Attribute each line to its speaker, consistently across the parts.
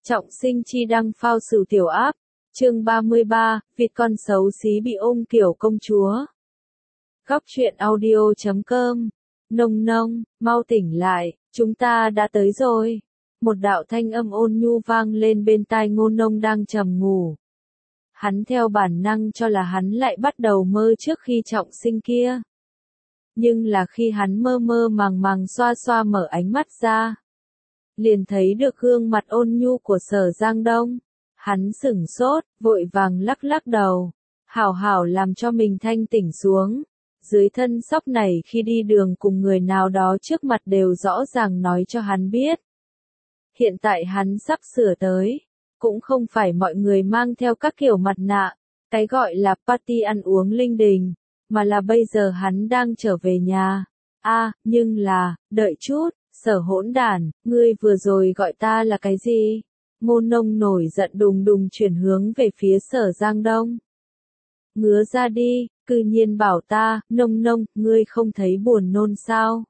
Speaker 1: Trọng Sinh chi đăng phao sửu tiểu áp, chương 33, vịt con xấu xí bị ôm kiểu công chúa. Góc truyện audio.com, nông nông, mau tỉnh lại, chúng ta đã tới rồi. Một đạo thanh âm ôn nhu vang lên bên tai Ngô Nông đang trầm ngủ. Hắn theo bản năng cho là hắn lại bắt đầu mơ trước khi Trọng Sinh kia. Nhưng là khi hắn mơ mơ màng màng xoa xoa mở ánh mắt ra, liền thấy được gương mặt ôn nhu của Sở Giang Đông. Hắn sửng sốt, vội vàng lắc lắc đầu, hảo hảo làm cho mình thanh tỉnh xuống. Dưới thân sóc này khi đi đường cùng người nào đó trước mặt đều rõ ràng nói cho hắn biết. Hiện tại hắn sắp sửa tới, cũng không phải mọi người mang theo các kiểu mặt nạ, cái gọi là party ăn uống linh đình, mà là bây giờ hắn đang trở về nhà. Nhưng là, đợi chút. Sở hỗn đản, ngươi vừa rồi gọi ta là cái gì? Ngô Nông nổi giận đùng đùng chuyển hướng về phía Sở Giang Đông. Ngứa ra đi, cư nhiên bảo ta, Nông Nông, ngươi không thấy buồn nôn sao?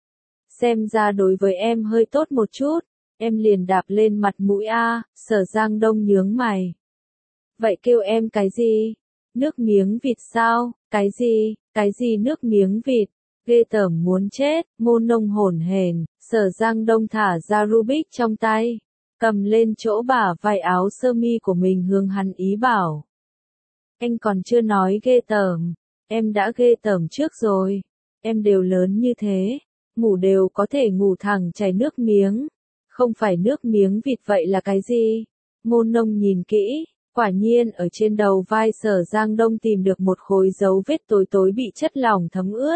Speaker 1: Xem ra đối với em hơi tốt một chút, em liền đạp lên mặt mũi a. Sở Giang Đông nhướng mày. Vậy kêu em cái gì? Nước miếng vịt sao? Cái gì nước miếng vịt? Ghê tởm muốn chết. Ngô Nông hổn hển. Sở Giang Đông thả ra Rubik trong tay, cầm lên chỗ bả vai áo sơ mi của mình hướng hắn ý bảo. Anh còn chưa nói ghê tởm, em đã ghê tởm trước rồi. Em đều lớn như thế, ngủ đều có thể ngủ thẳng chảy nước miếng. Không phải nước miếng vịt vậy là cái gì? Ngô Nông nhìn kỹ, quả nhiên ở trên đầu vai Sở Giang Đông tìm được một khối dấu vết tối tối bị chất lỏng thấm ướt.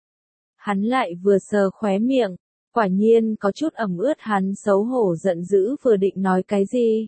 Speaker 1: Hắn lại vừa sờ khóe miệng, quả nhiên có chút ẩm ướt. Hắn xấu hổ giận dữ vừa định nói cái gì.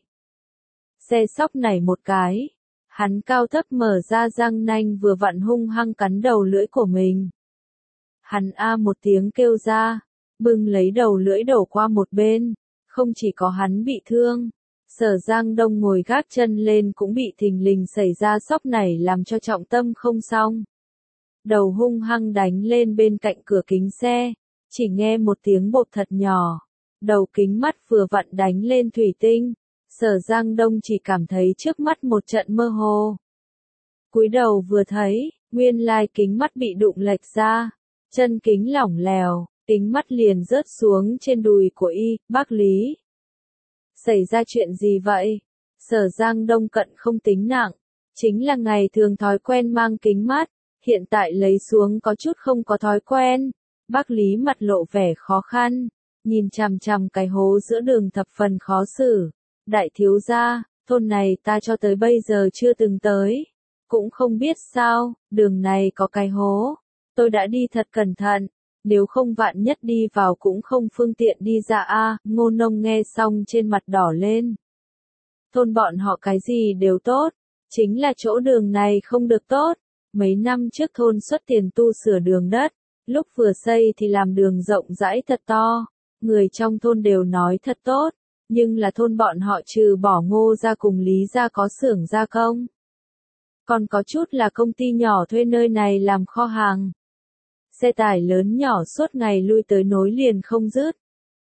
Speaker 1: Xe sóc này một cái, hắn cao thấp mở ra răng nanh vừa vặn hung hăng cắn đầu lưỡi của mình. Hắn một tiếng kêu ra, bưng lấy đầu lưỡi đổ qua một bên, không chỉ có hắn bị thương. Sở Giang Đông ngồi gác chân lên cũng bị thình lình xảy ra sóc này làm cho trọng tâm không xong. Đầu hung hăng đánh lên bên cạnh cửa kính xe, chỉ nghe một tiếng bộp thật nhỏ, đầu kính mắt vừa vặn đánh lên thủy tinh. Sở Giang Đông chỉ cảm thấy trước mắt một trận mơ hồ. Cúi đầu vừa thấy, nguyên lai kính mắt bị đụng lệch ra, chân kính lỏng lẻo, kính mắt liền rớt xuống trên đùi của bác Lý. Xảy ra chuyện gì vậy? Sở Giang Đông cận không tính nặng, chính là ngày thường thói quen mang kính mắt, hiện tại lấy xuống có chút không có thói quen. Bác Lý mặt lộ vẻ khó khăn, nhìn chằm chằm cái hố giữa đường thập phần khó xử. Đại thiếu gia, thôn này ta cho tới bây giờ chưa từng tới, cũng không biết sao, đường này có cái hố. Tôi đã đi thật cẩn thận, nếu không vạn nhất đi vào cũng không phương tiện đi ra. Ngô Nông nghe xong trên mặt đỏ lên. Thôn bọn họ cái gì đều tốt, chính là chỗ đường này không được tốt. Mấy năm trước thôn xuất tiền tu sửa đường đất, lúc vừa xây thì làm đường rộng rãi thật to, người trong thôn đều nói thật tốt, nhưng là thôn bọn họ trừ bỏ Ngô gia cùng Lý gia có xưởng gia công, còn có chút là công ty nhỏ thuê nơi này làm kho hàng. Xe tải lớn nhỏ suốt ngày lui tới nối liền không dứt.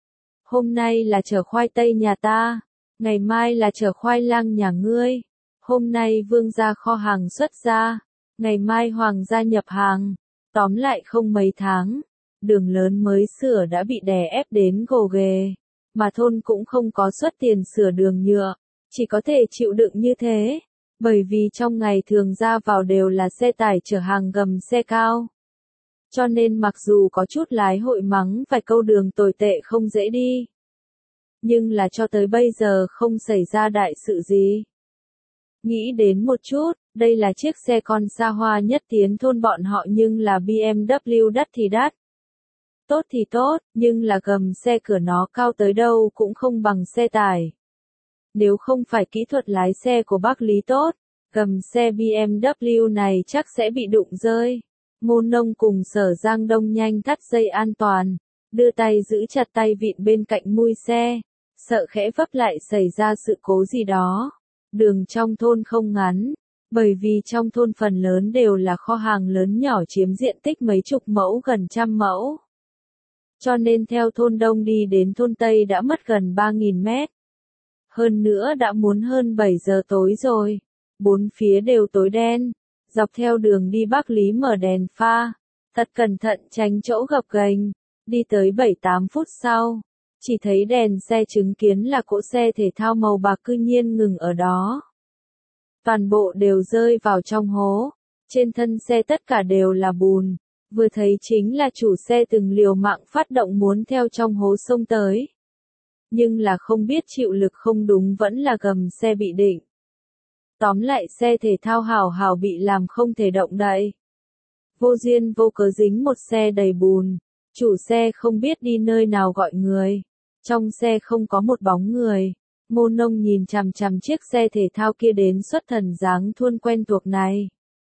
Speaker 1: Hôm nay là chở khoai tây nhà ta, ngày mai là chở khoai lang nhà ngươi. Hôm nay Vương gia kho hàng xuất ra, ngày mai Hoàng gia nhập hàng. Tóm lại không mấy tháng, đường lớn mới sửa đã bị đè ép đến gồ ghề, mà thôn cũng không có xuất tiền sửa đường nhựa, chỉ có thể chịu đựng như thế, bởi vì trong ngày thường ra vào đều là xe tải chở hàng gầm xe cao. Cho nên mặc dù có chút lái hội mắng vài câu đường tồi tệ không dễ đi, nhưng là cho tới bây giờ không xảy ra đại sự gì. Nghĩ đến một chút, đây là chiếc xe con xa hoa nhất tiến thôn bọn họ, nhưng là BMW đắt thì đắt. Tốt thì tốt, nhưng là gầm xe cửa nó cao tới đâu cũng không bằng xe tải. Nếu không phải kỹ thuật lái xe của bác Lý tốt, gầm xe BMW này chắc sẽ bị đụng rơi. Ngô Nông cùng Sở Giang Đông nhanh thắt dây an toàn, đưa tay giữ chặt tay vịn bên cạnh mui xe, sợ khẽ vấp lại xảy ra sự cố gì đó. Đường trong thôn không ngắn, bởi vì trong thôn phần lớn đều là kho hàng lớn nhỏ chiếm diện tích mấy chục mẫu gần trăm mẫu. Cho nên theo thôn Đông đi đến thôn Tây đã mất gần 3.000 mét. Hơn nữa đã muốn hơn 7 giờ tối rồi. Bốn phía đều tối đen. Dọc theo đường đi Bác Lý mở đèn pha. Thật cẩn thận tránh chỗ gập ghềnh. Đi tới 7-8 phút sau. Chỉ thấy đèn xe chứng kiến là cỗ xe thể thao màu bạc cư nhiên ngừng ở đó. Toàn bộ đều rơi vào trong hố. Trên thân xe tất cả đều là bùn. Vừa thấy chính là chủ xe từng liều mạng phát động muốn theo trong hố xông tới. Nhưng là không biết chịu lực không đúng vẫn là gầm xe bị định. Tóm lại xe thể thao hảo hảo bị làm không thể động đậy. Vô duyên vô cớ dính một xe đầy bùn. Chủ xe không biết đi nơi nào gọi người. Trong xe không có một bóng người. Ngô Nông nhìn chằm chằm chiếc xe thể thao kia đến xuất thần dáng thuôn quen thuộc này.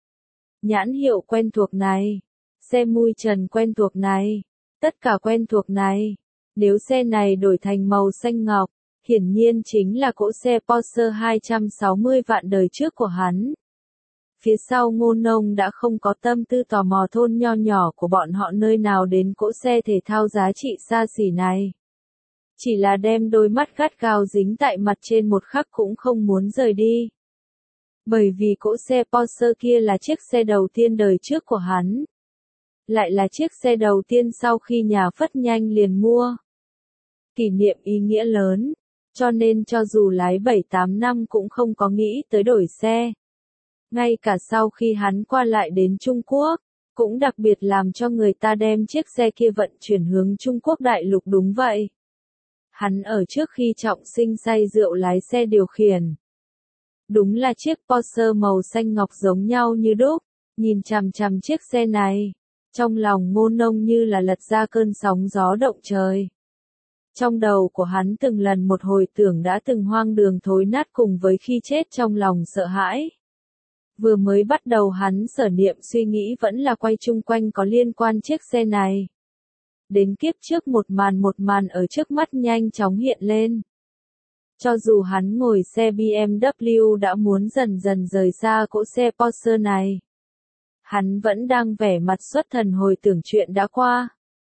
Speaker 1: Nhãn hiệu quen thuộc này. Xe mui trần quen thuộc này. Tất cả quen thuộc này. Nếu xe này đổi thành màu xanh ngọc, hiển nhiên chính là cỗ xe Porsche 260 vạn đời trước của hắn. Phía sau Ngô Nông đã không có tâm tư tò mò thôn nho nhỏ của bọn họ nơi nào đến cỗ xe thể thao giá trị xa xỉ này. Chỉ là đem đôi mắt gắt gao dính tại mặt trên một khắc cũng không muốn rời đi. Bởi vì cỗ xe Porsche kia là chiếc xe đầu tiên đời trước của hắn. Lại là chiếc xe đầu tiên sau khi nhà Phất nhanh liền mua. Kỷ niệm ý nghĩa lớn, cho nên cho dù lái 7-8 năm cũng không có nghĩ tới đổi xe. Ngay cả sau khi hắn qua lại đến Trung Quốc, cũng đặc biệt làm cho người ta đem chiếc xe kia vận chuyển hướng Trung Quốc đại lục đúng vậy. Hắn ở trước khi trọng sinh say rượu lái xe điều khiển. Đúng là chiếc Porsche màu xanh ngọc giống nhau như đúc, nhìn chằm chằm chiếc xe này. Trong lòng Ngô Nông như là lật ra cơn sóng gió động trời. Trong đầu của hắn từng lần một hồi tưởng đã từng hoang đường thối nát cùng với khi chết trong lòng sợ hãi. Vừa mới bắt đầu hắn sở niệm suy nghĩ vẫn là quay chung quanh có liên quan chiếc xe này. Đến kiếp trước một màn ở trước mắt nhanh chóng hiện lên. Cho dù hắn ngồi xe BMW đã muốn dần dần rời xa cỗ xe Porsche này. Hắn vẫn đang vẻ mặt xuất thần hồi tưởng chuyện đã qua.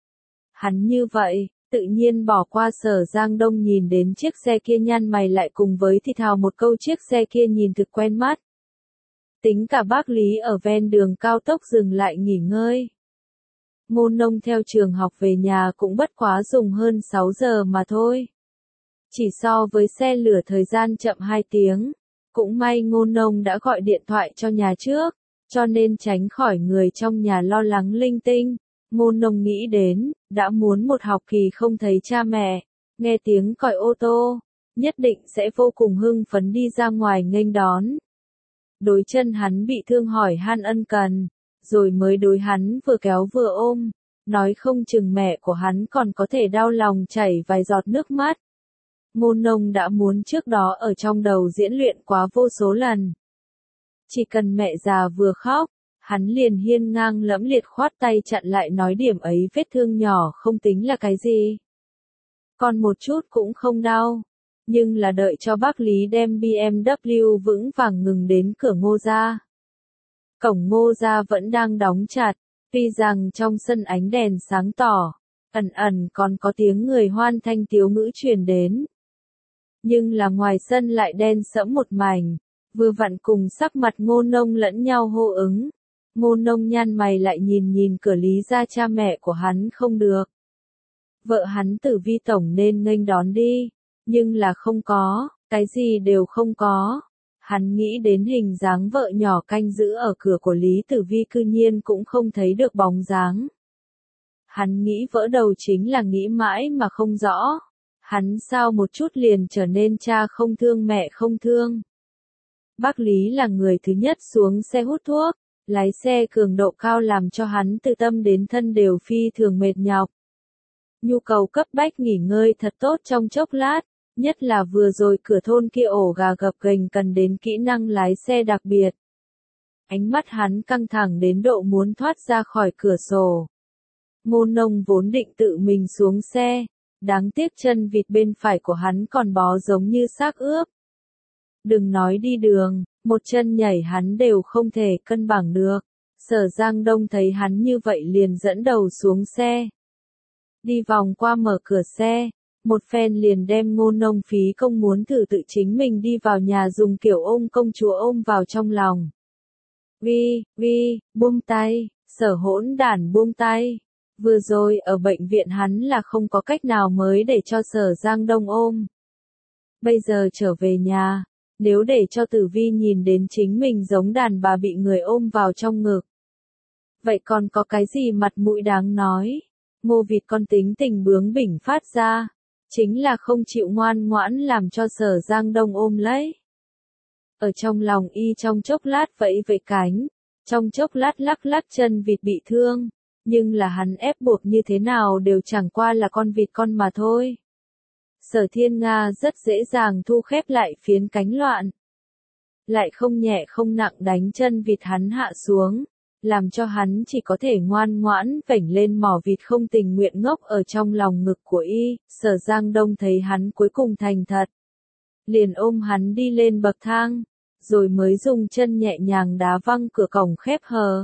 Speaker 1: Hắn như vậy, tự nhiên bỏ qua Sở Giang Đông nhìn đến chiếc xe kia nhăn mày lại cùng với thì thào một câu chiếc xe kia nhìn thực quen mắt. Tính cả bác Lý ở ven đường cao tốc dừng lại nghỉ ngơi. Ngô Nông theo trường học về nhà cũng bất quá dùng hơn 6 giờ mà thôi. Chỉ so với xe lửa thời gian chậm 2 tiếng. Cũng may Ngô Nông đã gọi điện thoại cho nhà trước, cho nên tránh khỏi người trong nhà lo lắng linh tinh. Ngô Nông nghĩ đến, đã muốn một học kỳ không thấy cha mẹ, nghe tiếng còi ô tô, nhất định sẽ vô cùng hưng phấn đi ra ngoài nghênh đón. Đối chân hắn bị thương hỏi han ân cần, rồi mới đối hắn vừa kéo vừa ôm, nói không chừng mẹ của hắn còn có thể đau lòng chảy vài giọt nước mắt. Ngô Nông đã muốn trước đó ở trong đầu diễn luyện quá vô số lần. Chỉ cần mẹ già vừa khóc, hắn liền hiên ngang lẫm liệt khoát tay chặn lại nói điểm ấy vết thương nhỏ không tính là cái gì. Còn một chút cũng không đau. Nhưng là đợi cho bác Lý đem BMW vững vàng ngừng đến cửa Ngô gia. Cổng Ngô gia vẫn đang đóng chặt, tuy rằng trong sân ánh đèn sáng tỏ, ẩn ẩn còn có tiếng người hoan thanh tiếu ngữ truyền đến. Nhưng là ngoài sân lại đen sẫm một mảnh, vừa vặn cùng sắc mặt Ngô Nông lẫn nhau hô ứng. Ngô Nông nhăn mày lại nhìn cửa Lý gia cha mẹ của hắn không được. Vợ hắn Tử Vi tổng nên nghênh đón đi, nhưng là không có, cái gì đều không có. Hắn nghĩ đến hình dáng vợ nhỏ canh giữ ở cửa của Lý Tử Vi cư nhiên cũng không thấy được bóng dáng. Hắn nghĩ vỡ đầu chính là nghĩ mãi mà không rõ. Hắn sao một chút liền trở nên cha không thương mẹ không thương. Bác Lý là người thứ nhất xuống xe hút thuốc, lái xe cường độ cao làm cho hắn từ tâm đến thân đều phi thường mệt nhọc. Nhu cầu cấp bách nghỉ ngơi thật tốt trong chốc lát, nhất là vừa rồi cửa thôn kia ổ gà gập ghềnh cần đến kỹ năng lái xe đặc biệt. Ánh mắt hắn căng thẳng đến độ muốn thoát ra khỏi cửa sổ. Ngô Nông vốn định tự mình xuống xe, đáng tiếc chân vịt bên phải của hắn còn bó giống như xác ướp. Đừng nói đi đường, một chân nhảy hắn đều không thể cân bằng được. Sở Giang Đông thấy hắn như vậy liền dẫn đầu xuống xe. Đi vòng qua mở cửa xe, một phen liền đem Ngô Nông phí công muốn thử tự chính mình đi vào nhà dùng kiểu ôm công chúa ôm vào trong lòng. Buông tay, Sở hỗn đản buông tay. Vừa rồi ở bệnh viện hắn là không có cách nào mới để cho Sở Giang Đông ôm. Bây giờ trở về nhà, nếu để cho Tử Vi nhìn đến chính mình giống đàn bà bị người ôm vào trong ngực. Vậy còn có cái gì mặt mũi đáng nói? Ngô vịt con tính tình bướng bỉnh phát ra, chính là không chịu ngoan ngoãn làm cho Sở Giang Đông ôm lấy. Ở trong lòng y trong chốc lát vẫy vẫy cánh, trong chốc lát lắc lắc chân vịt bị thương, nhưng là hắn ép buộc như thế nào đều chẳng qua là con vịt con mà thôi. Sở Thiên Nga rất dễ dàng thu khép lại phiến cánh loạn. Lại không nhẹ không nặng đánh chân vịt hắn hạ xuống, làm cho hắn chỉ có thể ngoan ngoãn vểnh lên mỏ vịt không tình nguyện ngốc ở trong lòng ngực của y. Sở Giang Đông thấy hắn cuối cùng thành thật, liền ôm hắn đi lên bậc thang, rồi mới dùng chân nhẹ nhàng đá văng cửa cổng khép hờ.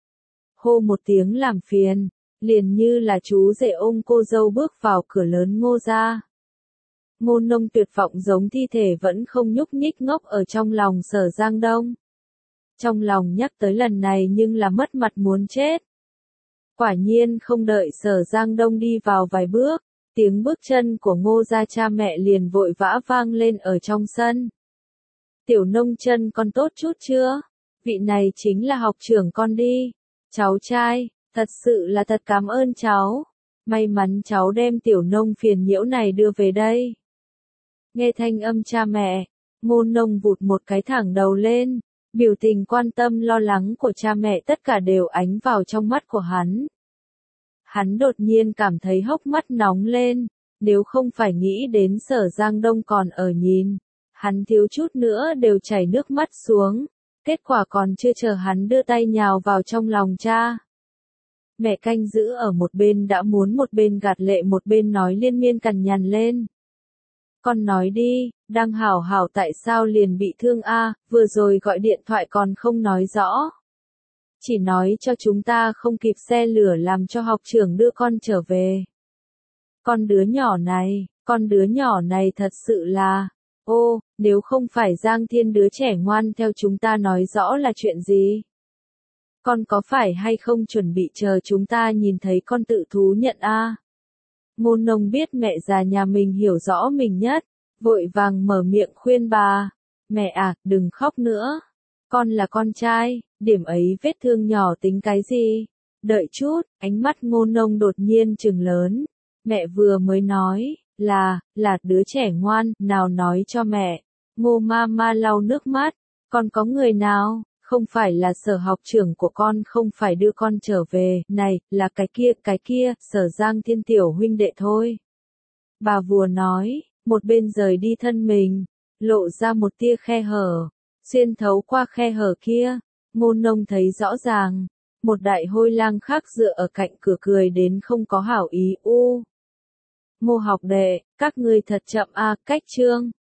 Speaker 1: Hô một tiếng làm phiền, liền như là chú rể ôm cô dâu bước vào cửa lớn Ngô gia. Ngô Nông tuyệt vọng giống thi thể vẫn không nhúc nhích ngốc ở trong lòng Sở Giang Đông. Trong lòng nhắc tới lần này nhưng là mất mặt muốn chết. Quả nhiên không đợi Sở Giang Đông đi vào vài bước, tiếng bước chân của Ngô gia cha mẹ liền vội vã vang lên ở trong sân. Tiểu Nông chân con tốt chút chưa? Vị này chính là học trưởng con đi. Cháu trai, thật sự là thật cảm ơn cháu. May mắn cháu đem Tiểu Nông phiền nhiễu này đưa về đây. Nghe thanh âm cha mẹ, Ngô Nông vụt một cái thẳng đầu lên, biểu tình quan tâm lo lắng của cha mẹ tất cả đều ánh vào trong mắt của hắn. Hắn đột nhiên cảm thấy hốc mắt nóng lên, nếu không phải nghĩ đến Sở Giang Đông còn ở nhìn, hắn thiếu chút nữa đều chảy nước mắt xuống, kết quả còn chưa chờ hắn đưa tay nhào vào trong lòng cha. Mẹ canh giữ ở một bên đã muốn một bên gạt lệ một bên nói liên miên cằn nhằn lên. Con nói đi, đang hảo hảo tại sao liền bị thương a? Vừa rồi gọi điện thoại còn không nói rõ. Chỉ nói cho chúng ta không kịp xe lửa làm cho học trưởng đưa con trở về. Con đứa nhỏ này thật sự là, nếu không phải Giang Thiên đứa trẻ ngoan theo chúng ta nói rõ là chuyện gì? Con có phải hay không chuẩn bị chờ chúng ta nhìn thấy con tự thú nhận a? Ngô Nông biết mẹ già nhà mình hiểu rõ mình nhất, vội vàng mở miệng khuyên bà. Mẹ à, đừng khóc nữa. Con là con trai, điểm ấy vết thương nhỏ tính cái gì? Đợi chút, ánh mắt Ngô Nông đột nhiên trừng lớn. Mẹ vừa mới nói, là đứa trẻ ngoan, nào nói cho mẹ. Ngô ma lau nước mắt, con có người nào? Không phải là Sở học trưởng của con không phải đưa con trở về, này, là cái kia, Sở Giang Thiên tiểu huynh đệ thôi. Bà vùa nói, một bên rời đi thân mình, lộ ra một tia khe hở, xuyên thấu qua khe hở kia, Ngô Nông thấy rõ ràng, một đại hôi lang khác dựa ở cạnh cửa cười đến không có hảo ý. Ngô học đệ, các ngươi thật chậm a, cách chương.